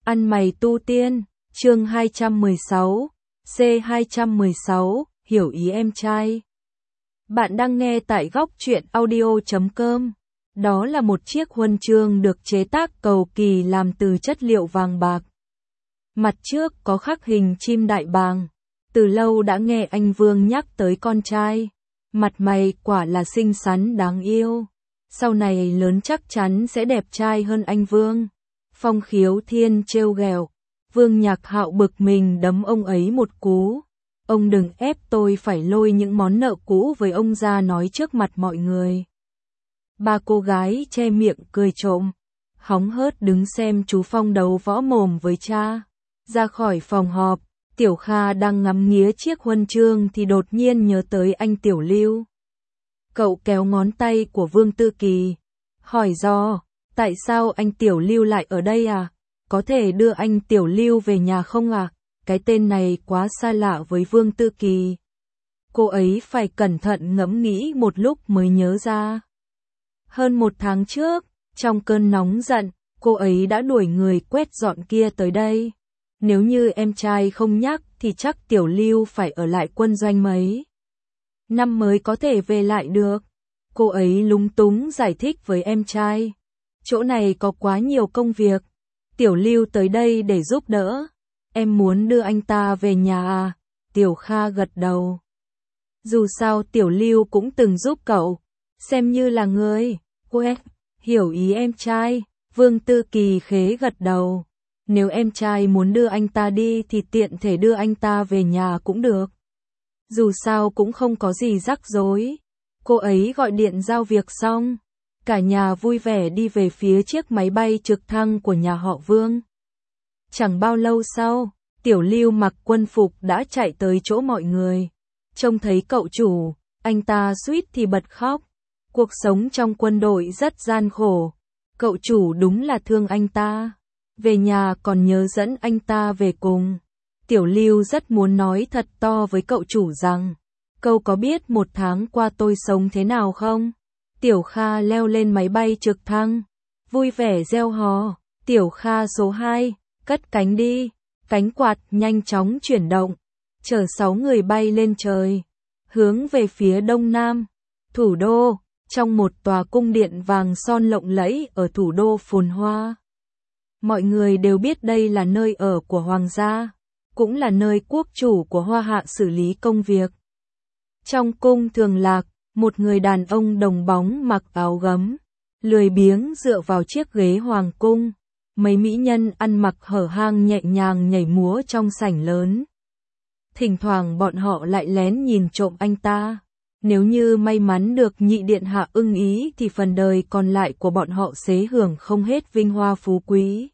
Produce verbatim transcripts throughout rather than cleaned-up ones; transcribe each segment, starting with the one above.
Ăn mày tu tiên, chương hai trăm mười sáu, C hai trăm mười sáu, hiểu ý em trai. Bạn đang nghe tại góc truyện audio chấm com. Đó là một chiếc huân chương được chế tác cầu kỳ làm từ chất liệu vàng bạc. Mặt trước có khắc hình chim đại bàng. Từ lâu đã nghe anh Vương nhắc tới con trai. Mặt mày quả là xinh xắn đáng yêu. Sau này lớn chắc chắn sẽ đẹp trai hơn anh Vương. Phong Khiếu Thiên trêu ghẹo. Vương Nhạc Hạo bực mình đấm ông ấy một cú. Ông đừng ép tôi phải lôi những món nợ cũ với ông ra nói trước mặt mọi người. Ba cô gái che miệng cười trộm, hóng hớt đứng xem chú Phong đấu võ mồm với cha. Ra khỏi phòng họp, Tiểu Kha đang ngắm nghía chiếc huân chương thì đột nhiên nhớ tới anh Tiểu Lưu. Cậu kéo ngón tay của Vương Tư Kỳ, hỏi do, tại sao anh Tiểu Lưu lại ở đây à? Có thể đưa anh Tiểu Lưu về nhà không à? Cái tên này quá xa lạ với Vương Tư Kỳ. Cô ấy phải cẩn thận ngẫm nghĩ một lúc mới nhớ ra. Hơn một tháng trước, trong cơn nóng giận, cô ấy đã đuổi người quét dọn kia tới đây. Nếu như em trai không nhắc thì chắc Tiểu Lưu phải ở lại quân doanh mấy năm mới có thể về lại được. Cô ấy lúng túng giải thích với em trai. Chỗ này có quá nhiều công việc. Tiểu Lưu tới đây để giúp đỡ. Em muốn đưa anh ta về nhà à? Tiểu Kha gật đầu. Dù sao Tiểu Lưu cũng từng giúp cậu. Xem như là người quen. Hiểu ý em trai. Vương Tư Kỳ khế gật đầu. Nếu em trai muốn đưa anh ta đi thì tiện thể đưa anh ta về nhà cũng được. Dù sao cũng không có gì rắc rối. Cô ấy gọi điện giao việc xong. Cả nhà vui vẻ đi về phía chiếc máy bay trực thăng của nhà họ Vương. Chẳng bao lâu sau, Tiểu Lưu mặc quân phục đã chạy tới chỗ mọi người. Trông thấy cậu chủ, anh ta suýt thì bật khóc. Cuộc sống trong quân đội rất gian khổ. Cậu chủ đúng là thương anh ta. Về nhà còn nhớ dẫn anh ta về cùng. Tiểu Lưu rất muốn nói thật to với cậu chủ rằng, cậu có biết một tháng qua tôi sống thế nào không? Tiểu Kha leo lên máy bay trực thăng, vui vẻ reo hò. Tiểu Kha số hai, cất cánh đi. Cánh quạt nhanh chóng chuyển động, chở sáu người bay lên trời, hướng về phía đông nam, thủ đô, trong một tòa cung điện vàng son lộng lẫy ở thủ đô phồn hoa. Mọi người đều biết đây là nơi ở của hoàng gia, cũng là nơi quốc chủ của Hoa Hạ xử lý công việc. Trong cung Thường Lạc, một người đàn ông đồng bóng mặc áo gấm, lười biếng dựa vào chiếc ghế hoàng cung. Mấy mỹ nhân ăn mặc hở hang nhẹ nhàng nhảy múa trong sảnh lớn. Thỉnh thoảng bọn họ lại lén nhìn trộm anh ta. Nếu như may mắn được nhị điện hạ ưng ý thì phần đời còn lại của bọn họ xế hưởng không hết vinh hoa phú quý.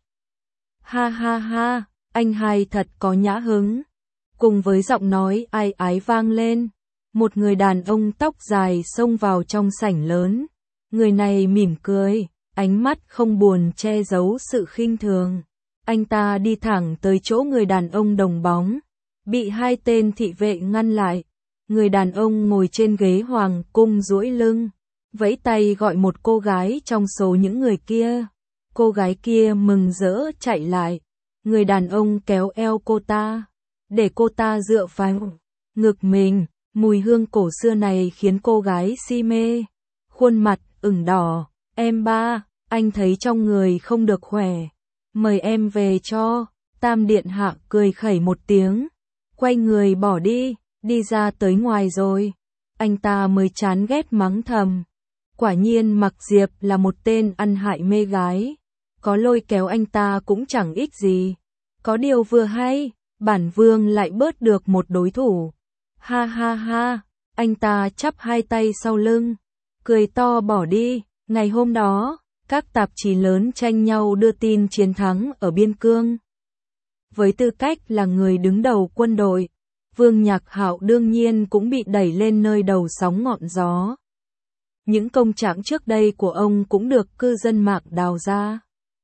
Ha ha ha, anh hai thật có nhã hứng. Cùng với giọng nói ai ái vang lên, một người đàn ông tóc dài xông vào trong sảnh lớn. Người này mỉm cười, ánh mắt không buồn che giấu sự khinh thường. Anh ta đi thẳng tới chỗ người đàn ông đồng bóng, bị hai tên thị vệ ngăn lại. Người đàn ông ngồi trên ghế hoàng cung duỗi lưng, vẫy tay gọi một cô gái trong số những người kia. Cô gái kia mừng rỡ chạy lại. Người đàn ông kéo eo cô ta, để cô ta dựa vào ngực mình. Mùi hương cổ xưa này khiến cô gái si mê. Khuôn mặt ửng đỏ. Em ba, anh thấy trong người không được khỏe. Mời em về cho. Tam điện hạ cười khẩy một tiếng. Quay người bỏ đi, đi ra tới ngoài rồi. Anh ta mới chán ghét mắng thầm. Quả nhiên Mặc Diệp là một tên ăn hại mê gái. Có lôi kéo anh ta cũng chẳng ích gì. Có điều vừa hay, bản vương lại bớt được một đối thủ. Ha ha ha, anh ta chắp hai tay sau lưng, cười to bỏ đi. Ngày hôm đó, các tạp chí lớn tranh nhau đưa tin chiến thắng ở biên cương. Với tư cách là người đứng đầu quân đội, Vương Nhạc Hạo đương nhiên cũng bị đẩy lên nơi đầu sóng ngọn gió. Những công trạng trước đây của ông cũng được cư dân mạng đào ra.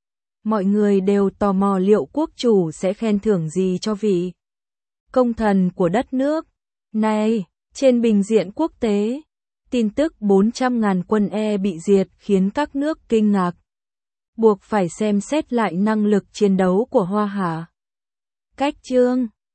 Mọi người đều tò mò liệu quốc chủ sẽ khen thưởng gì cho vị công thần của đất nước. Này, trên bình diện quốc tế, tin tức bốn trăm ngàn quân E bị diệt khiến các nước kinh ngạc. buộc phải xem xét lại năng lực chiến đấu của Hoa Hà. Cách chương